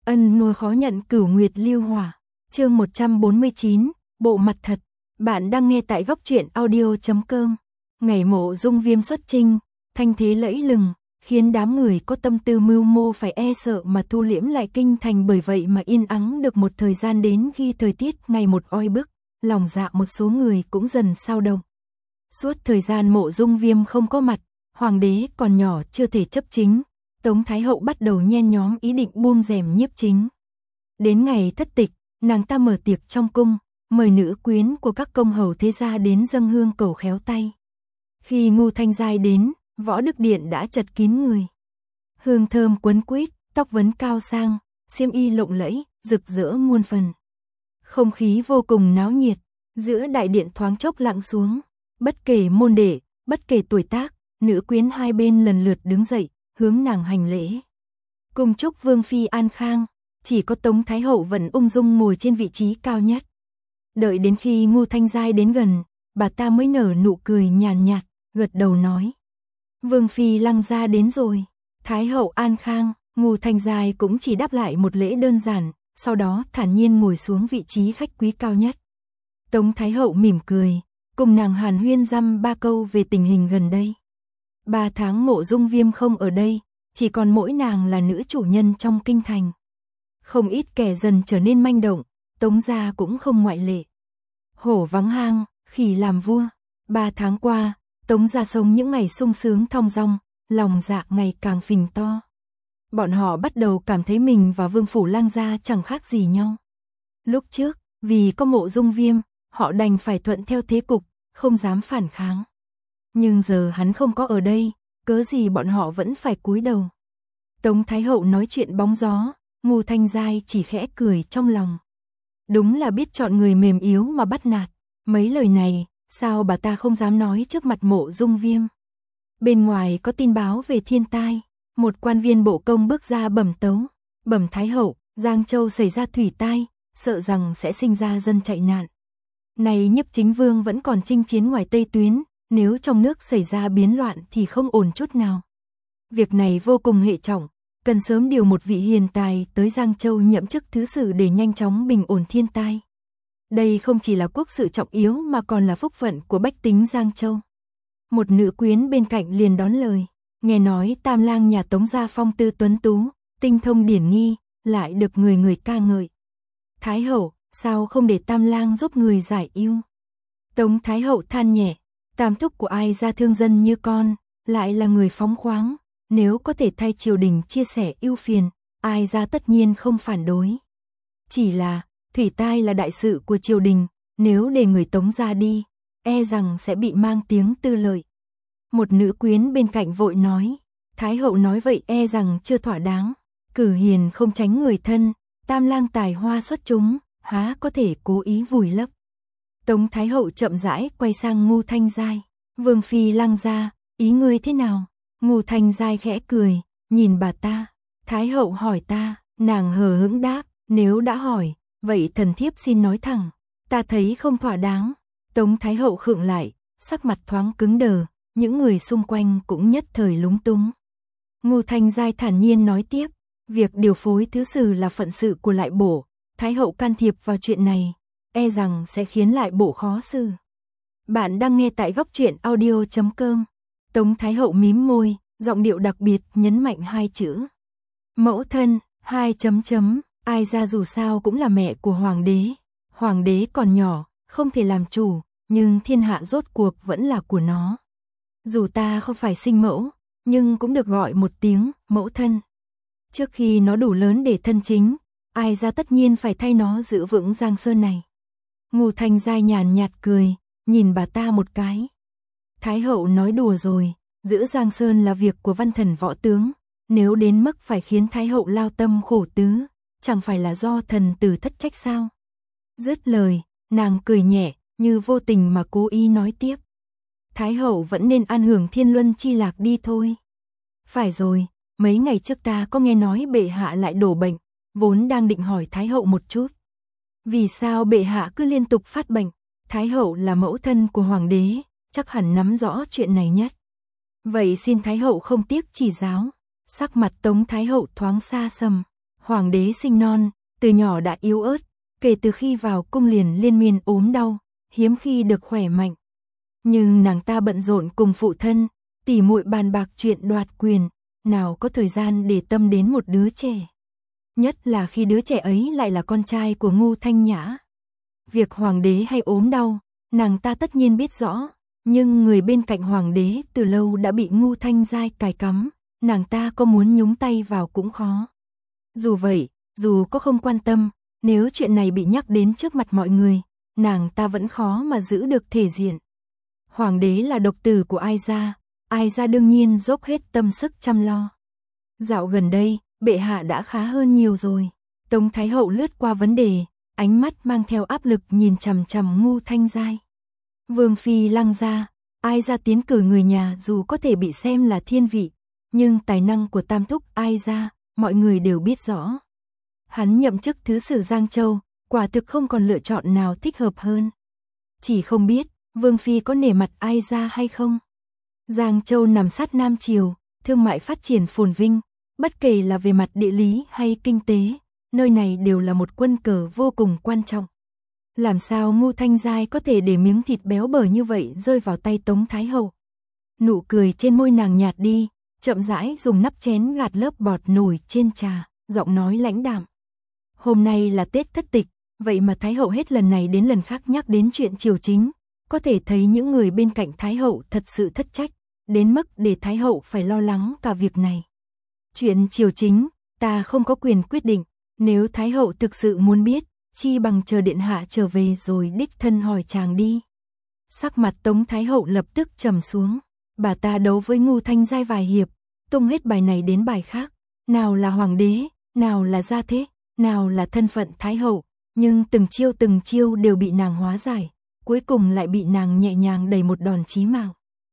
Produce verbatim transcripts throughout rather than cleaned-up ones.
Ân nuôi khó nhận cửu nguyệt lưu hỏa. Chương một trăm bốn mươi chín, bộ mặt thật. Bạn đang nghe tại góc truyện audio chấm com. Ngày Mộ Dung Viêm xuất chinh, thanh thế lẫy lừng, khiến đám người có tâm tư mưu mô phải e sợ mà thu liễm lại kinh thành, bởi vậy mà yên ắng được một thời gian, đến khi thời tiết ngày một oi bức, lòng dạ một số người cũng dần xao động. Suốt thời gian Mộ Dung Viêm không có mặt, hoàng đế còn nhỏ chưa thể chấp chính, Tống Thái Hậu bắt đầu nhen nhóm ý định buông rèm nhiếp chính. Đến ngày thất tịch, nàng ta mở tiệc trong cung, mời nữ quyến của các công hầu thế gia đến dâng hương cầu khéo tay. Khi Ngưu Thanh Giai đến, Võ Đức Điện đã chật kín người. Hương thơm quấn quýt, tóc vấn cao sang, xiêm y lộng lẫy, rực rỡ muôn phần. Không khí vô cùng náo nhiệt, giữa đại điện thoáng chốc lặng xuống. Bất kể môn đệ, bất kể tuổi tác, nữ quyến hai bên lần lượt đứng dậy, hướng nàng hành lễ. Cùng chúc Vương Phi an khang, chỉ có Tống Thái Hậu vẫn ung dung ngồi trên vị trí cao nhất. Đợi đến khi Ngưu Thanh Giai đến gần, bà ta mới nở nụ cười nhàn nhạt, gật đầu nói: Vương Phi Lăng gia đến rồi. Thái Hậu an khang. Ngưu Thanh Giai cũng chỉ đáp lại một lễ đơn giản, sau đó thản nhiên ngồi xuống vị trí khách quý cao nhất. Tống Thái Hậu mỉm cười, cùng nàng hàn huyên dăm ba câu về tình hình gần đây. Ba tháng Mộ Dung Viêm không ở đây, chỉ còn mỗi nàng là nữ chủ nhân trong kinh thành. Không ít kẻ dần trở nên manh động, Tống gia cũng không ngoại lệ. Hổ vắng hang, khỉ làm vua. Ba tháng qua, Tống gia sống những ngày sung sướng thong dong, lòng dạ ngày càng phình to. Bọn họ bắt đầu cảm thấy mình và Vương phủ Lăng gia chẳng khác gì nhau. Lúc trước, vì có Mộ Dung Viêm, họ đành phải thuận theo thế cục, không dám phản kháng. Nhưng giờ hắn không có ở đây, cớ gì bọn họ vẫn phải cúi đầu. Tống Thái Hậu nói chuyện bóng gió, Ngưu Thanh Giai chỉ khẽ cười trong lòng. Đúng là biết chọn người mềm yếu mà bắt nạt. Mấy lời này, sao bà ta không dám nói trước mặt Mộ Dung Viêm. Bên ngoài có tin báo về thiên tai, một quan viên bộ công bước ra bẩm tấu. Bẩm Thái Hậu, Giang Châu xảy ra thủy tai, sợ rằng sẽ sinh ra dân chạy nạn. Này Nhiếp Chính Vương vẫn còn chinh chiến ngoài Tây Tuyến, nếu trong nước xảy ra biến loạn thì không ổn chút nào. Việc này vô cùng hệ trọng, cần sớm điều một vị hiền tài tới Giang Châu nhậm chức thứ sử để nhanh chóng bình ổn thiên tai. Đây không chỉ là quốc sự trọng yếu mà còn là phúc phận của bách tính Giang Châu. Một nữ quyến bên cạnh liền đón lời, nghe nói Tam lang nhà Tống gia phong tư tuấn tú, tinh thông điển nghi, lại được người người ca ngợi. Thái Hậu, sao không để Tam lang giúp người giải ưu? Tống Thái Hậu than nhẹ, Tam thúc của ai ra thương dân như con, lại là người phóng khoáng, nếu có thể thay triều đình chia sẻ ưu phiền, ai ra tất nhiên không phản đối. Chỉ là, thủy tai là đại sự của triều đình, nếu để người Tống gia đi, e rằng sẽ bị mang tiếng tư lợi. Một nữ quyến bên cạnh vội nói, Thái Hậu nói vậy e rằng chưa thỏa đáng, cử hiền không tránh người thân, Tam lang tài hoa xuất chúng, há có thể cố ý vùi lấp. Tống Thái Hậu chậm rãi quay sang Ngưu Thanh Giai, Vương Phi Lăng gia, ý ngươi thế nào? Ngưu Thanh Giai khẽ cười, nhìn bà ta. Thái Hậu hỏi ta, nàng hờ hững đáp, nếu đã hỏi, vậy thần thiếp xin nói thẳng, ta thấy không thỏa đáng. Tống Thái Hậu khựng lại, sắc mặt thoáng cứng đờ, những người xung quanh cũng nhất thời lúng túng. Ngưu Thanh Giai thản nhiên nói tiếp, việc điều phối thứ sử là phận sự của lại bổ, Thái Hậu can thiệp vào chuyện này, e rằng sẽ khiến lại bổ khó xử. Bạn đang nghe tại góc truyện audio chấm com. Tống Thái Hậu mím môi, giọng điệu đặc biệt nhấn mạnh hai chữ. Mẫu thân, hai chấm chấm, ai ra dù sao cũng là mẹ của hoàng đế. Hoàng đế còn nhỏ, không thể làm chủ, nhưng thiên hạ rốt cuộc vẫn là của nó. Dù ta không phải sinh mẫu, nhưng cũng được gọi một tiếng mẫu thân. Trước khi nó đủ lớn để thân chính, ai ra tất nhiên phải thay nó giữ vững Giang Sơn này. Ngưu Thanh Giai nhàn nhạt cười, nhìn bà ta một cái. Thái Hậu nói đùa rồi, giữ Giang Sơn là việc của văn thần võ tướng, nếu đến mức phải khiến Thái Hậu lao tâm khổ tứ, chẳng phải là do thần tử thất trách sao? Dứt lời, nàng cười nhẹ, như vô tình mà cố ý nói tiếp. Thái Hậu vẫn nên an hưởng thiên luân chi lạc đi thôi. Phải rồi, mấy ngày trước ta có nghe nói bệ hạ lại đổ bệnh, vốn đang định hỏi Thái Hậu một chút. Vì sao bệ hạ cứ liên tục phát bệnh? Thái Hậu là mẫu thân của hoàng đế, chắc hẳn nắm rõ chuyện này nhất. Vậy xin Thái Hậu không tiếc chỉ giáo. Sắc mặt Tống Thái Hậu thoáng xa sầm. Hoàng đế sinh non, từ nhỏ đã yếu ớt, kể từ khi vào cung liền liên miên ốm đau, hiếm khi được khỏe mạnh. Nhưng nàng ta bận rộn cùng phụ thân, tỉ muội bàn bạc chuyện đoạt quyền, nào có thời gian để tâm đến một đứa trẻ. Nhất là khi đứa trẻ ấy lại là con trai của Ngưu Thanh Nhã. Việc hoàng đế hay ốm đau, nàng ta tất nhiên biết rõ, nhưng người bên cạnh hoàng đế từ lâu đã bị Ngưu Thanh Giai cài cắm, nàng ta có muốn nhúng tay vào cũng khó. Dù vậy, dù có không quan tâm, nếu chuyện này bị nhắc đến trước mặt mọi người, nàng ta vẫn khó mà giữ được thể diện. Hoàng đế là độc tử của Ai gia, Ai gia đương nhiên dốc hết tâm sức chăm lo. Dạo gần đây, bệ hạ đã khá hơn nhiều rồi. Tống Thái Hậu lướt qua vấn đề, ánh mắt mang theo áp lực nhìn chằm chằm Ngưu Thanh Giai. Vương phi Lăng gia, Ai gia tiến cử người nhà dù có thể bị xem là thiên vị, nhưng tài năng của tam thúc Ai gia, mọi người đều biết rõ. Hắn nhậm chức thứ sử Giang Châu, quả thực không còn lựa chọn nào thích hợp hơn. Chỉ không biết, Vương phi có nể mặt Ai gia hay không? Giang Châu nằm sát Nam Triều, thương mại phát triển phồn vinh, bất kể là về mặt địa lý hay kinh tế, nơi này đều là một quân cờ vô cùng quan trọng. Làm sao Ngưu Thanh Giai có thể để miếng thịt béo bở như vậy rơi vào tay Tống Thái Hậu? Nụ cười trên môi nàng nhạt đi, chậm rãi dùng nắp chén gạt lớp bọt nổi trên trà, giọng nói lãnh đạm. Hôm nay là Tết thất tịch, vậy mà Thái Hậu hết lần này đến lần khác nhắc đến chuyện triều chính, có thể thấy những người bên cạnh Thái Hậu thật sự thất trách, đến mức để Thái Hậu phải lo lắng cả việc này. Chuyện triều chính, ta không có quyền quyết định, nếu Thái Hậu thực sự muốn biết, chi bằng chờ điện hạ trở về rồi đích thân hỏi chàng đi. Sắc mặt Tống Thái Hậu lập tức trầm xuống, bà ta đấu với Ngưu Thanh Giai vài hiệp, tung hết bài này đến bài khác, nào là hoàng đế, nào là gia thế, nào là thân phận Thái Hậu, nhưng từng chiêu từng chiêu đều bị nàng hóa giải, cuối cùng lại bị nàng nhẹ nhàng đẩy một đòn chí mạng.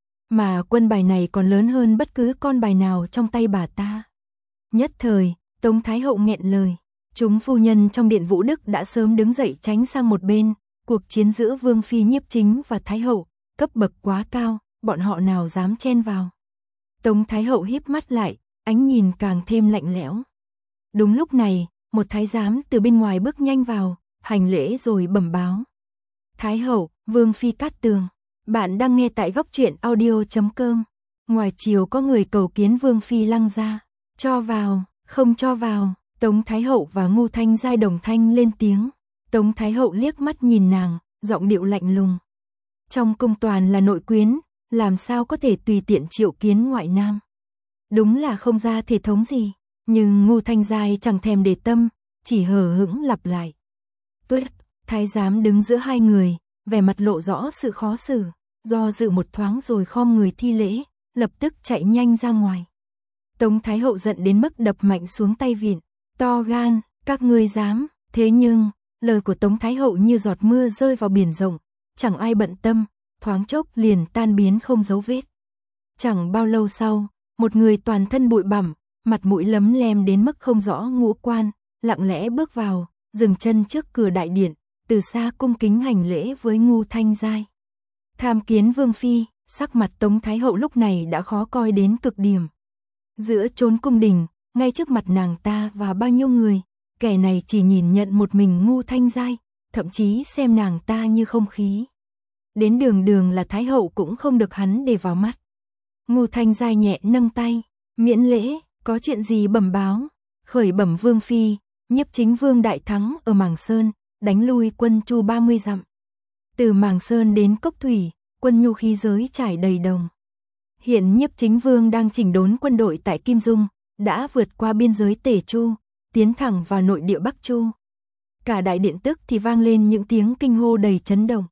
Mà quân bài này còn lớn hơn bất cứ con bài nào trong tay bà ta. Nhất thời, Tống Thái Hậu nghẹn lời, chúng phu nhân trong điện Vũ Đức đã sớm đứng dậy tránh sang một bên, cuộc chiến giữa Vương phi Nhiếp Chính và Thái Hậu, cấp bậc quá cao, bọn họ nào dám chen vào. Tống Thái Hậu híp mắt lại, ánh nhìn càng thêm lạnh lẽo. Đúng lúc này, một thái giám từ bên ngoài bước nhanh vào, hành lễ rồi bẩm báo. Thái Hậu, Vương phi Cát Tường, bạn đang nghe tại góc truyện audio chấm com. Ngoài chiều có người cầu kiến Vương phi Lăng gia, cho vào, không cho vào. Tống Thái Hậu và Ngưu Thanh Giai đồng thanh lên tiếng. Tống Thái Hậu liếc mắt nhìn nàng, giọng điệu lạnh lùng. Trong cung toàn là nội quyến, làm sao có thể tùy tiện triệu kiến ngoại nam. Đúng là không ra thể thống gì, nhưng Ngưu Thanh Giai chẳng thèm để tâm, chỉ hờ hững lặp lại. Tuết, thái giám đứng giữa hai người, vẻ mặt lộ rõ sự khó xử, do dự một thoáng rồi khom người thi lễ, lập tức chạy nhanh ra ngoài. Tống Thái Hậu giận đến mức đập mạnh xuống tay vịn. To gan, các ngươi dám, thế nhưng, lời của Tống Thái Hậu như giọt mưa rơi vào biển rộng, chẳng ai bận tâm, thoáng chốc liền tan biến không dấu vết. Chẳng bao lâu sau, một người toàn thân bụi bặm, mặt mũi lấm lem đến mức không rõ ngũ quan, lặng lẽ bước vào, dừng chân trước cửa đại điện, từ xa cung kính hành lễ với Ngưu Thanh Giai. Tham kiến Vương phi, sắc mặt Tống Thái Hậu lúc này đã khó coi đến cực điểm. Giữa chốn cung đình, ngay trước mặt nàng ta và bao nhiêu người, kẻ này chỉ nhìn nhận một mình Ngưu Thanh Giai, thậm chí xem nàng ta như không khí. Đến đường đường là Thái Hậu cũng không được hắn để vào mắt. Ngưu Thanh Giai nhẹ nâng tay, miễn lễ, có chuyện gì bẩm báo. Khởi bẩm Vương phi, Nhiếp Chính Vương đại thắng ở Màng Sơn, đánh lui quân Chu ba mươi dặm. Từ Màng Sơn đến Cốc Thủy, quân nhu khí giới trải đầy đồng. Hiện Nhiếp Chính Vương đang chỉnh đốn quân đội tại Kim Dung, đã vượt qua biên giới Tề Chu, tiến thẳng vào nội địa Bắc Chu. Cả đại điện tức thì vang lên những tiếng kinh hô đầy chấn động.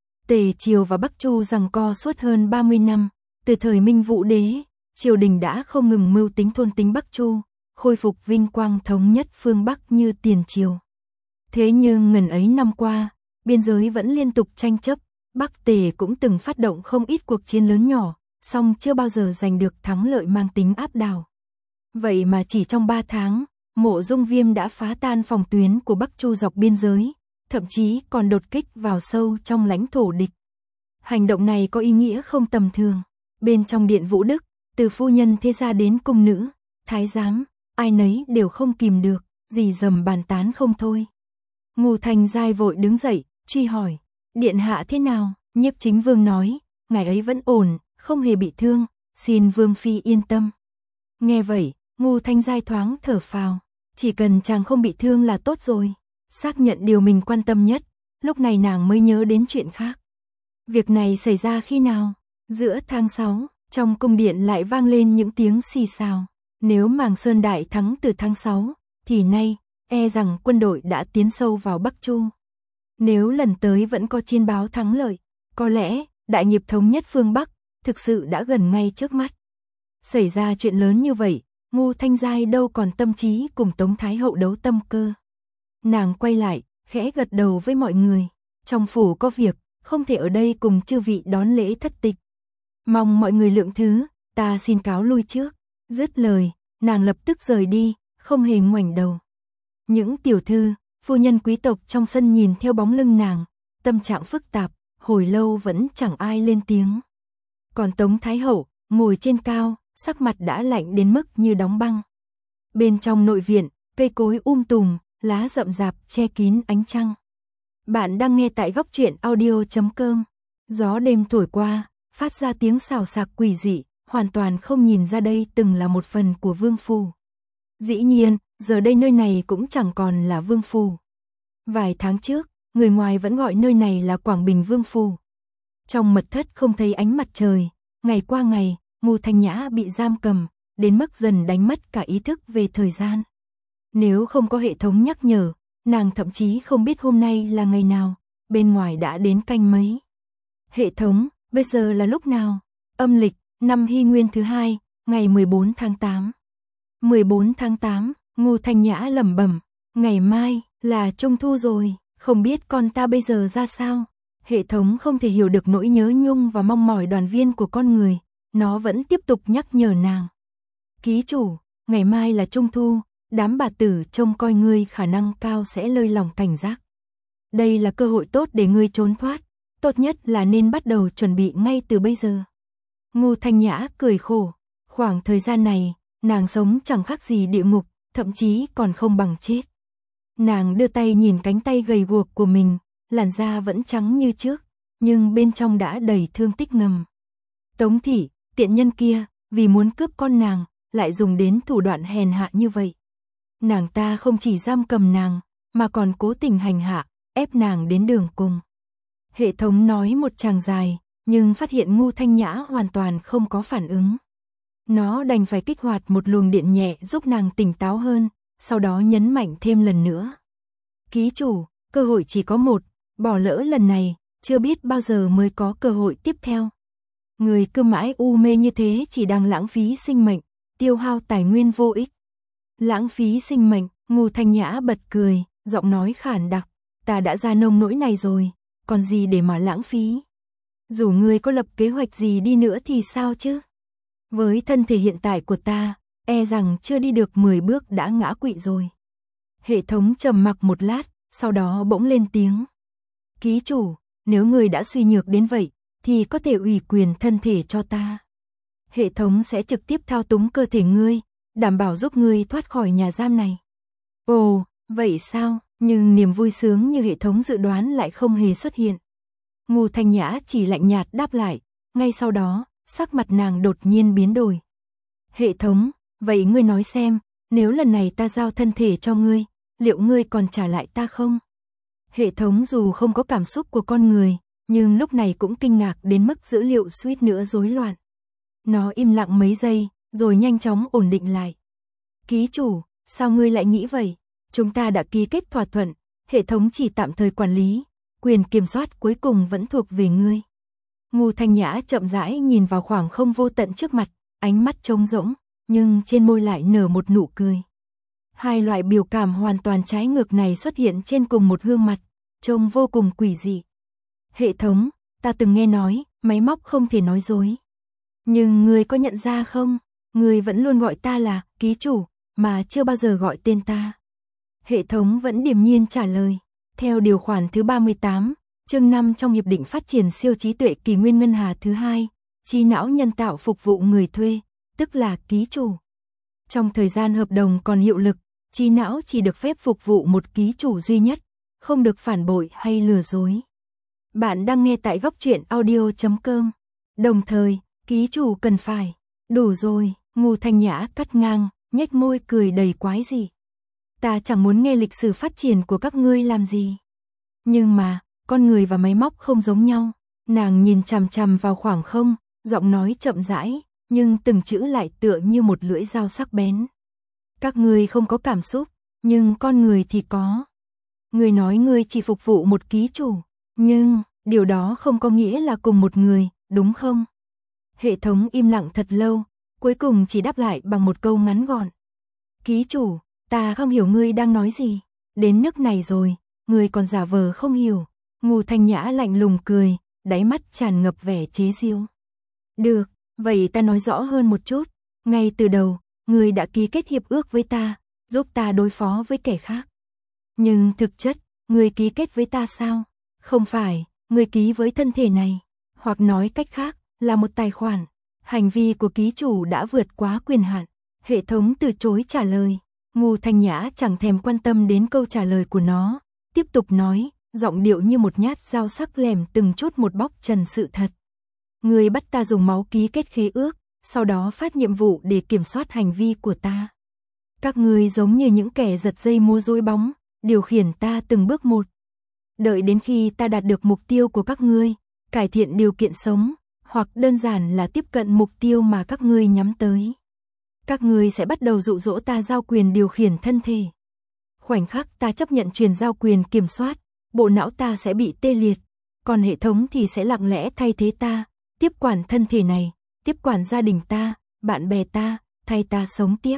Tề Triều và Bắc Chu giằng co suốt hơn ba mươi năm, từ thời Minh Vũ Đế, triều đình đã không ngừng mưu tính thôn tính Bắc Chu, khôi phục vinh quang thống nhất phương Bắc như tiền triều. Thế nhưng ngần ấy năm qua, biên giới vẫn liên tục tranh chấp, Bắc Tề cũng từng phát động không ít cuộc chiến lớn nhỏ, song chưa bao giờ giành được thắng lợi mang tính áp đảo. Vậy mà chỉ trong ba tháng, Mộ Dung Viêm đã phá tan phòng tuyến của Bắc Chu dọc biên giới, thậm chí còn đột kích vào sâu trong lãnh thổ địch. Hành động này có ý nghĩa không tầm thường. Bên trong điện Vũ Đức, từ phu nhân thế gia đến cung nữ, thái giám, ai nấy đều không kìm được, gì dầm bàn tán không thôi. Ngô Thanh Giai vội đứng dậy, truy hỏi, điện hạ thế nào? Nhiếp Chính Vương nói, ngài ấy vẫn ổn, không hề bị thương, xin Vương Phi yên tâm. Nghe vậy, Ngô Thanh Giai thoáng thở phào, chỉ cần chàng không bị thương là tốt rồi. Xác nhận điều mình quan tâm nhất, lúc này nàng mới nhớ đến chuyện khác. Việc này xảy ra khi nào? Giữa tháng sáu, trong cung điện lại vang lên những tiếng xì xào. Nếu Màng Sơn Đại thắng từ tháng sáu, thì nay, e rằng quân đội đã tiến sâu vào Bắc Chu. Nếu lần tới vẫn có chiến báo thắng lợi, có lẽ, đại nghiệp thống nhất phương Bắc, thực sự đã gần ngay trước mắt. Xảy ra chuyện lớn như vậy, Ngô Thanh Giai đâu còn tâm trí cùng Tống Thái Hậu đấu tâm cơ. Nàng quay lại, khẽ gật đầu với mọi người. Trong phủ có việc, không thể ở đây cùng chư vị đón lễ thất tịch. Mong mọi người lượng thứ, ta xin cáo lui trước. Dứt lời, nàng lập tức rời đi, không hề ngoảnh đầu. Những tiểu thư, phu nhân quý tộc trong sân nhìn theo bóng lưng nàng, tâm trạng phức tạp, hồi lâu vẫn chẳng ai lên tiếng. Còn Tống Thái Hậu, ngồi trên cao, sắc mặt đã lạnh đến mức như đóng băng. Bên trong nội viện, cây cối um tùm, lá rậm rạp che kín ánh trăng. Bạn đang nghe tại góc truyện audio chấm com. Gió đêm thổi qua, phát ra tiếng xào xạc quỷ dị, hoàn toàn không nhìn ra đây từng là một phần của vương phủ. Dĩ nhiên, giờ đây nơi này cũng chẳng còn là vương phủ. Vài tháng trước, người ngoài vẫn gọi nơi này là Quảng Bình Vương phủ. Trong mật thất không thấy ánh mặt trời, ngày qua ngày, Ngô Thanh Nhã bị giam cầm, đến mức dần đánh mất cả ý thức về thời gian. Nếu không có hệ thống nhắc nhở, nàng thậm chí không biết hôm nay là ngày nào, bên ngoài đã đến canh mấy. Hệ thống, bây giờ là lúc nào? Âm lịch, năm Hy Nguyên thứ hai, ngày mười bốn tháng tám. mười bốn tháng tám, Ngô Thanh Nhã lẩm bẩm, ngày mai là Trung thu rồi, không biết con ta bây giờ ra sao. Hệ thống không thể hiểu được nỗi nhớ nhung và mong mỏi đoàn viên của con người, nó vẫn tiếp tục nhắc nhở nàng. Ký chủ, ngày mai là Trung thu, đám bà tử trông coi ngươi khả năng cao sẽ lơi lòng cảnh giác. Đây là cơ hội tốt để ngươi trốn thoát, tốt nhất là nên bắt đầu chuẩn bị ngay từ bây giờ. Ngô Thanh Nhã cười khổ, khoảng thời gian này, nàng sống chẳng khác gì địa ngục, thậm chí còn không bằng chết. Nàng đưa tay nhìn cánh tay gầy guộc của mình, làn da vẫn trắng như trước, nhưng bên trong đã đầy thương tích ngầm. Tống thị, tiện nhân kia, vì muốn cướp con nàng, lại dùng đến thủ đoạn hèn hạ như vậy. Nàng ta không chỉ giam cầm nàng, mà còn cố tình hành hạ, ép nàng đến đường cùng. Hệ thống nói một tràng dài, nhưng phát hiện Ngô Thanh Nhã hoàn toàn không có phản ứng. Nó đành phải kích hoạt một luồng điện nhẹ giúp nàng tỉnh táo hơn, sau đó nhấn mạnh thêm lần nữa. Ký chủ, cơ hội chỉ có một, bỏ lỡ lần này, chưa biết bao giờ mới có cơ hội tiếp theo. Người cứ mãi u mê như thế chỉ đang lãng phí sinh mệnh, tiêu hao tài nguyên vô ích. Lãng phí sinh mệnh, Ngô Thanh Nhã bật cười, giọng nói khản đặc, ta đã ra nông nỗi này rồi, còn gì để mà lãng phí. Dù ngươi có lập kế hoạch gì đi nữa thì sao chứ? Với thân thể hiện tại của ta, e rằng chưa đi được mười bước đã ngã quỵ rồi. Hệ thống trầm mặc một lát, sau đó bỗng lên tiếng. Ký chủ, nếu ngươi đã suy nhược đến vậy, thì có thể ủy quyền thân thể cho ta. Hệ thống sẽ trực tiếp thao túng cơ thể ngươi, đảm bảo giúp ngươi thoát khỏi nhà giam này. Ồ, vậy sao? Nhưng niềm vui sướng như hệ thống dự đoán lại không hề xuất hiện. Ngô Thanh Nhã chỉ lạnh nhạt đáp lại, ngay sau đó, sắc mặt nàng đột nhiên biến đổi. Hệ thống, vậy ngươi nói xem, nếu lần này ta giao thân thể cho ngươi, liệu ngươi còn trả lại ta không? Hệ thống dù không có cảm xúc của con người, nhưng lúc này cũng kinh ngạc đến mức dữ liệu suýt nữa rối loạn. Nó im lặng mấy giây, rồi nhanh chóng ổn định lại. Ký chủ, sao ngươi lại nghĩ vậy? Chúng ta đã ký kết thỏa thuận, hệ thống chỉ tạm thời quản lý, quyền kiểm soát cuối cùng vẫn thuộc về ngươi. Ngô Thanh Nhã chậm rãi nhìn vào khoảng không vô tận trước mặt, ánh mắt trống rỗng, nhưng trên môi lại nở một nụ cười. Hai loại biểu cảm hoàn toàn trái ngược này xuất hiện trên cùng một gương mặt, trông vô cùng quỷ dị. Hệ thống, ta từng nghe nói, máy móc không thể nói dối. Nhưng ngươi có nhận ra không, ngươi vẫn luôn gọi ta là ký chủ, mà chưa bao giờ gọi tên ta. Hệ thống vẫn điềm nhiên trả lời. Theo điều khoản thứ ba mươi tám, chương năm trong Hiệp định Phát triển siêu trí tuệ kỷ nguyên ngân hà thứ hai, trí não nhân tạo phục vụ người thuê, tức là ký chủ. Trong thời gian hợp đồng còn hiệu lực, trí não chỉ được phép phục vụ một ký chủ duy nhất, không được phản bội hay lừa dối. Bạn đang nghe tại góc truyện audio chấm com. Đồng thời, ký chủ cần phải. Đủ rồi, Ngô Thanh Nhã cắt ngang, nhếch môi cười đầy quái dị. Ta chẳng muốn nghe lịch sử phát triển của các ngươi làm gì. Nhưng mà, con người và máy móc không giống nhau. Nàng nhìn chằm chằm vào khoảng không, giọng nói chậm rãi, nhưng từng chữ lại tựa như một lưỡi dao sắc bén. Các ngươi không có cảm xúc, nhưng con người thì có. Ngươi nói ngươi chỉ phục vụ một ký chủ, nhưng điều đó không có nghĩa là cùng một người, đúng không? Hệ thống im lặng thật lâu, cuối cùng chỉ đáp lại bằng một câu ngắn gọn. Ký chủ, ta không hiểu ngươi đang nói gì. Đến nước này rồi, ngươi còn giả vờ không hiểu. Ngô Thanh Nhã lạnh lùng cười, đáy mắt tràn ngập vẻ chế giễu. Được, vậy ta nói rõ hơn một chút. Ngay từ đầu, ngươi đã ký kết hiệp ước với ta, giúp ta đối phó với kẻ khác. Nhưng thực chất, ngươi ký kết với ta sao? Không phải, ngươi ký với thân thể này. Hoặc nói cách khác, là một tài khoản. Hành vi của ký chủ đã vượt quá quyền hạn. Hệ thống từ chối trả lời. Ngô Thanh Nhã chẳng thèm quan tâm đến câu trả lời của nó. Tiếp tục nói, giọng điệu như một nhát dao sắc lẻm từng chút một bóc trần sự thật. Ngươi bắt ta dùng máu ký kết khế ước, sau đó phát nhiệm vụ để kiểm soát hành vi của ta. Các ngươi giống như những kẻ giật dây múa rối bóng, điều khiển ta từng bước một. Đợi đến khi ta đạt được mục tiêu của các ngươi, cải thiện điều kiện sống, hoặc đơn giản là tiếp cận mục tiêu mà các ngươi nhắm tới. Các ngươi sẽ bắt đầu dụ dỗ ta giao quyền điều khiển thân thể. Khoảnh khắc ta chấp nhận truyền giao quyền kiểm soát, bộ não ta sẽ bị tê liệt, còn hệ thống thì sẽ lặng lẽ thay thế ta, tiếp quản thân thể này, tiếp quản gia đình ta, bạn bè ta, thay ta sống tiếp.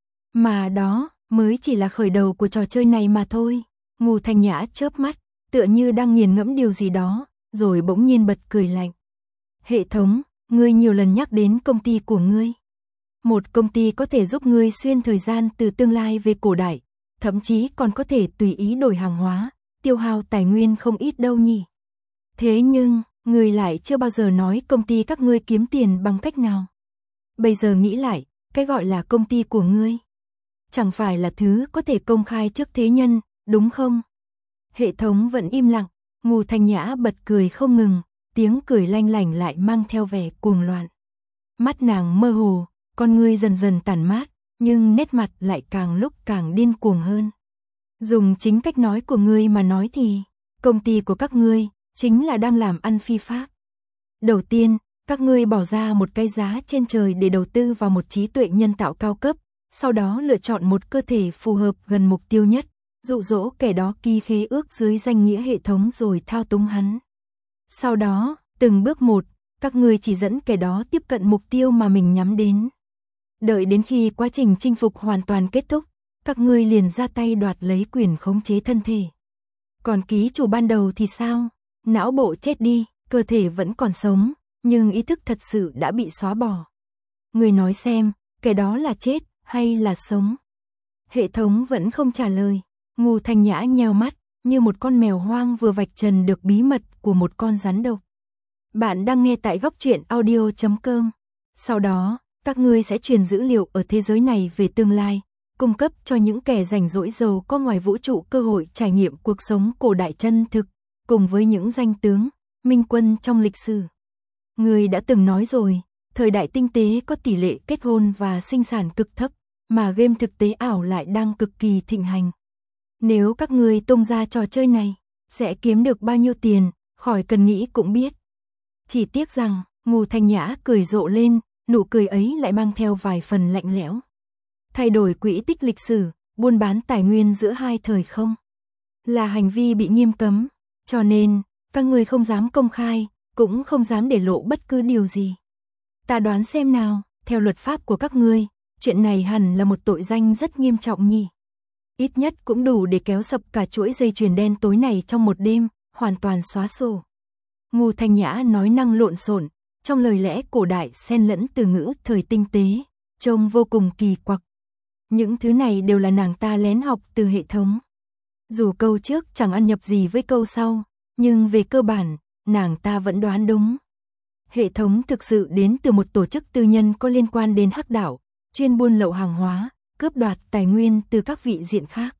Mà đó mới chỉ là khởi đầu của trò chơi này mà thôi. Ngô Thanh Nhã chớp mắt, tựa như đang nghiền ngẫm điều gì đó, rồi bỗng nhiên bật cười lạnh. Hệ thống, ngươi nhiều lần nhắc đến công ty của ngươi. Một công ty có thể giúp ngươi xuyên thời gian từ tương lai về cổ đại, thậm chí còn có thể tùy ý đổi hàng hóa, tiêu hao tài nguyên không ít đâu nhỉ. Thế nhưng, ngươi lại chưa bao giờ nói công ty các ngươi kiếm tiền bằng cách nào. Bây giờ nghĩ lại, cái gọi là công ty của ngươi chẳng phải là thứ có thể công khai trước thế nhân, đúng không? Hệ thống vẫn im lặng, Ngô Thanh Nhã bật cười không ngừng, tiếng cười lanh lảnh lại mang theo vẻ cuồng loạn. Mắt nàng mơ hồ, con ngươi dần dần tàn mát, nhưng nét mặt lại càng lúc càng điên cuồng hơn. Dùng chính cách nói của ngươi mà nói thì, công ty của các ngươi chính là đang làm ăn phi pháp. Đầu tiên, các ngươi bỏ ra một cái giá trên trời để đầu tư vào một trí tuệ nhân tạo cao cấp, sau đó lựa chọn một cơ thể phù hợp gần mục tiêu nhất, dụ dỗ kẻ đó ký khế ước dưới danh nghĩa hệ thống rồi thao túng hắn. Sau đó, từng bước một, các ngươi chỉ dẫn kẻ đó tiếp cận mục tiêu mà mình nhắm đến. Đợi đến khi quá trình chinh phục hoàn toàn kết thúc, các ngươi liền ra tay đoạt lấy quyền khống chế thân thể. Còn ký chủ ban đầu thì sao? Não bộ chết đi, cơ thể vẫn còn sống, nhưng ý thức thật sự đã bị xóa bỏ. Ngươi nói xem, kẻ đó là chết hay là sống? Hệ thống vẫn không trả lời. Ngô Thanh Nhã nheo mắt, như một con mèo hoang vừa vạch trần được bí mật của một con rắn độc. Bạn đang nghe tại góc truyện audio chấm com. Sau đó, các ngươi sẽ truyền dữ liệu ở thế giới này về tương lai, cung cấp cho những kẻ rảnh rỗi giàu có ngoài vũ trụ cơ hội trải nghiệm cuộc sống cổ đại chân thực, cùng với những danh tướng, minh quân trong lịch sử. Ngươi đã từng nói rồi, thời đại tinh tế có tỷ lệ kết hôn và sinh sản cực thấp, mà game thực tế ảo lại đang cực kỳ thịnh hành. Nếu các ngươi tung ra trò chơi này, sẽ kiếm được bao nhiêu tiền, khỏi cần nghĩ cũng biết. Chỉ tiếc rằng, Ngô Thanh Nhã cười rộ lên, nụ cười ấy lại mang theo vài phần lạnh lẽo. Thay đổi quỹ tích lịch sử, buôn bán tài nguyên giữa hai thời không, là hành vi bị nghiêm cấm, cho nên, các ngươi không dám công khai, cũng không dám để lộ bất cứ điều gì. Ta đoán xem nào, theo luật pháp của các ngươi, chuyện này hẳn là một tội danh rất nghiêm trọng nhỉ. Ít nhất cũng đủ để kéo sập cả chuỗi dây chuyền đen tối này trong một đêm, hoàn toàn xóa sổ. Ngô Thanh Nhã nói năng lộn xộn, trong lời lẽ cổ đại xen lẫn từ ngữ thời tinh tế, trông vô cùng kỳ quặc. Những thứ này đều là nàng ta lén học từ hệ thống. Dù câu trước chẳng ăn nhập gì với câu sau, nhưng về cơ bản, nàng ta vẫn đoán đúng. Hệ thống thực sự đến từ một tổ chức tư nhân có liên quan đến hắc đạo, chuyên buôn lậu hàng hóa, cướp đoạt tài nguyên từ các vị diện khác.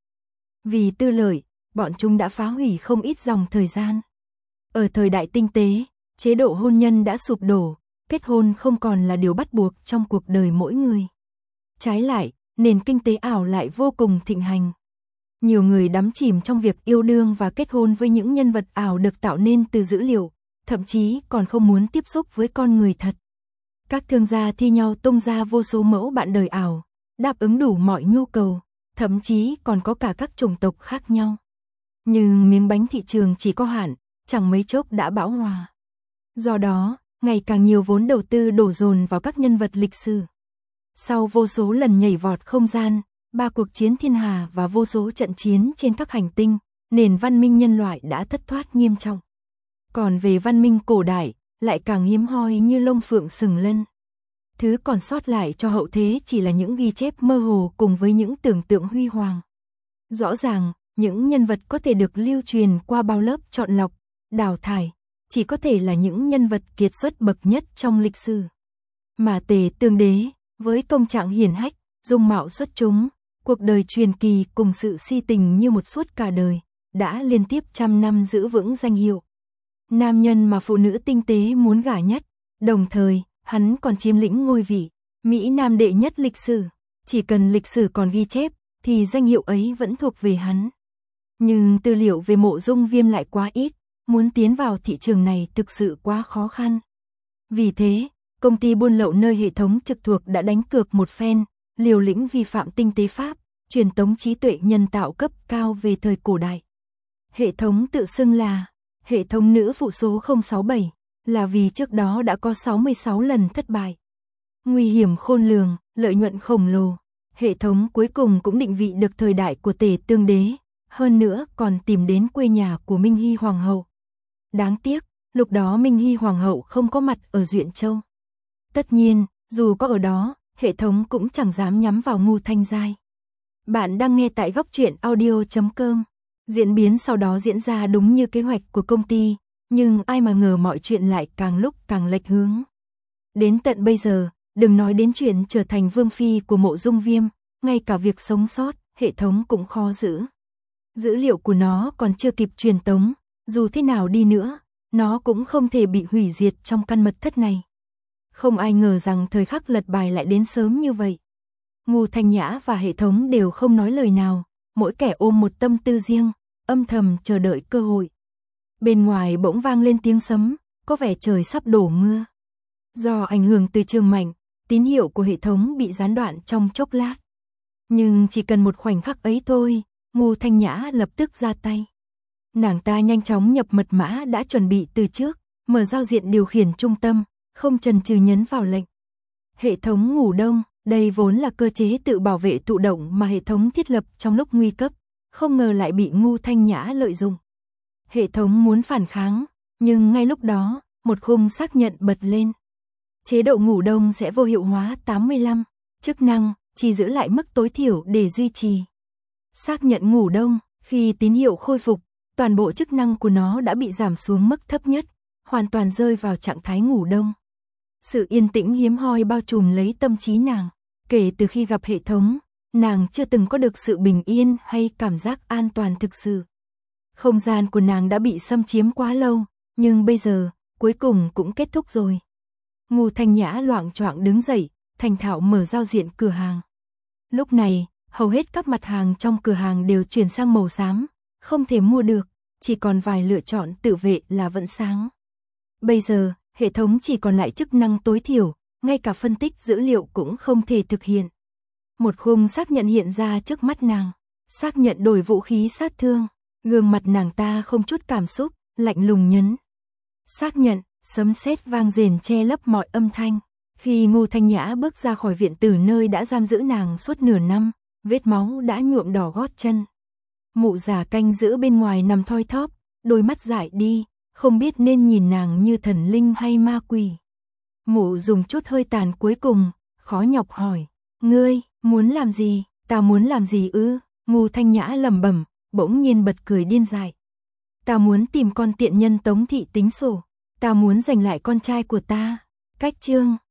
Vì tư lợi, bọn chúng đã phá hủy không ít dòng thời gian. Ở thời đại tinh tế, chế độ hôn nhân đã sụp đổ, kết hôn không còn là điều bắt buộc trong cuộc đời mỗi người. Trái lại, nền kinh tế ảo lại vô cùng thịnh hành. Nhiều người đắm chìm trong việc yêu đương và kết hôn với những nhân vật ảo được tạo nên từ dữ liệu, thậm chí còn không muốn tiếp xúc với con người thật. Các thương gia thi nhau tung ra vô số mẫu bạn đời ảo, đáp ứng đủ mọi nhu cầu, thậm chí còn có cả các chủng tộc khác nhau. Nhưng miếng bánh thị trường chỉ có hạn, chẳng mấy chốc đã bão hòa. Do đó, ngày càng nhiều vốn đầu tư đổ dồn vào các nhân vật lịch sử. Sau vô số lần nhảy vọt không gian, ba cuộc chiến thiên hà và vô số trận chiến trên các hành tinh, nền văn minh nhân loại đã thất thoát nghiêm trọng. Còn về văn minh cổ đại, lại càng hiếm hoi như lông phượng sừng lân. Thứ còn sót lại cho hậu thế chỉ là những ghi chép mơ hồ cùng với những tưởng tượng huy hoàng. Rõ ràng, những nhân vật có thể được lưu truyền qua bao lớp chọn lọc, đào thải, chỉ có thể là những nhân vật kiệt xuất bậc nhất trong lịch sử. Mà Tề Tương Đế, với công trạng hiển hách, dung mạo xuất chúng, cuộc đời truyền kỳ cùng sự si tình như một suốt cả đời, đã liên tiếp trăm năm giữ vững danh hiệu nam nhân mà phụ nữ tinh tế muốn gả nhất, đồng thời, hắn còn chiếm lĩnh ngôi vị Mỹ Nam đệ nhất lịch sử, chỉ cần lịch sử còn ghi chép, thì danh hiệu ấy vẫn thuộc về hắn. Nhưng tư liệu về Mộ Dung Viêm lại quá ít, muốn tiến vào thị trường này thực sự quá khó khăn. Vì thế, công ty buôn lậu nơi hệ thống trực thuộc đã đánh cược một phen, liều lĩnh vi phạm tinh tế pháp, truyền tống trí tuệ nhân tạo cấp cao về thời cổ đại. Hệ thống tự xưng là hệ thống nữ phụ số không sáu bảy, là vì trước đó đã có sáu mươi sáu lần thất bại. Nguy hiểm khôn lường, lợi nhuận khổng lồ. Hệ thống cuối cùng cũng định vị được thời đại của Tề Tương Đế, hơn nữa còn tìm đến quê nhà của Minh Hy Hoàng hậu. Đáng tiếc, lúc đó Minh Hy Hoàng hậu không có mặt ở Duyện Châu. Tất nhiên, dù có ở đó, hệ thống cũng chẳng dám nhắm vào Ngô Thanh Giai. Bạn đang nghe tại góc truyện audio chấm com. Diễn biến sau đó diễn ra đúng như kế hoạch của công ty, nhưng ai mà ngờ mọi chuyện lại càng lúc càng lệch hướng. Đến tận bây giờ, đừng nói đến chuyện trở thành vương phi của Mộ Dung Viêm, ngay cả việc sống sót, hệ thống cũng khó giữ. Dữ liệu của nó còn chưa kịp truyền tống, dù thế nào đi nữa, nó cũng không thể bị hủy diệt trong căn mật thất này. Không ai ngờ rằng thời khắc lật bài lại đến sớm như vậy. Ngô Thanh Nhã và hệ thống đều không nói lời nào, mỗi kẻ ôm một tâm tư riêng, âm thầm chờ đợi cơ hội. Bên ngoài bỗng vang lên tiếng sấm, có vẻ trời sắp đổ mưa. Do ảnh hưởng từ trường mạnh, tín hiệu của hệ thống bị gián đoạn trong chốc lát. Nhưng chỉ cần một khoảnh khắc ấy thôi, Ngô Thanh Nhã lập tức ra tay. Nàng ta nhanh chóng nhập mật mã đã chuẩn bị từ trước, mở giao diện điều khiển trung tâm, không chần chừ nhấn vào lệnh. Hệ thống ngủ đông, đây vốn là cơ chế tự bảo vệ thụ động mà hệ thống thiết lập trong lúc nguy cấp, không ngờ lại bị Ngô Thanh Nhã lợi dụng. Hệ thống muốn phản kháng, nhưng ngay lúc đó, một khung xác nhận bật lên. Chế độ ngủ đông sẽ vô hiệu hóa tám mươi lăm, chức năng, chỉ giữ lại mức tối thiểu để duy trì. Xác nhận ngủ đông, khi tín hiệu khôi phục, toàn bộ chức năng của nó đã bị giảm xuống mức thấp nhất, hoàn toàn rơi vào trạng thái ngủ đông. Sự yên tĩnh hiếm hoi bao trùm lấy tâm trí nàng, kể từ khi gặp hệ thống, nàng chưa từng có được sự bình yên hay cảm giác an toàn thực sự. Không gian của nàng đã bị xâm chiếm quá lâu, nhưng bây giờ, cuối cùng cũng kết thúc rồi. Ngô Thanh Nhã loạng choạng đứng dậy, thành thạo mở giao diện cửa hàng. Lúc này, hầu hết các mặt hàng trong cửa hàng đều chuyển sang màu xám, không thể mua được, chỉ còn vài lựa chọn tự vệ là vẫn sáng. Bây giờ, hệ thống chỉ còn lại chức năng tối thiểu, ngay cả phân tích dữ liệu cũng không thể thực hiện. Một khung xác nhận hiện ra trước mắt nàng, xác nhận đổi vũ khí sát thương, gương mặt nàng ta không chút cảm xúc, lạnh lùng nhấn. Xác nhận, sấm sét vang rền che lấp mọi âm thanh. Khi Ngô Thanh Nhã bước ra khỏi viện tử nơi đã giam giữ nàng suốt nửa năm, vết máu đã nhuộm đỏ gót chân. Mụ già canh giữ bên ngoài nằm thoi thóp, đôi mắt dại đi, không biết nên nhìn nàng như thần linh hay ma quỷ. Mụ dùng chút hơi tàn cuối cùng, khó nhọc hỏi, ngươi, muốn làm gì, ta muốn làm gì ư? Ngô Thanh Nhã lẩm bẩm, bỗng nhiên bật cười điên dại. Ta muốn tìm con tiện nhân Tống Thị tính sổ, ta muốn giành lại con trai của ta. Cách chương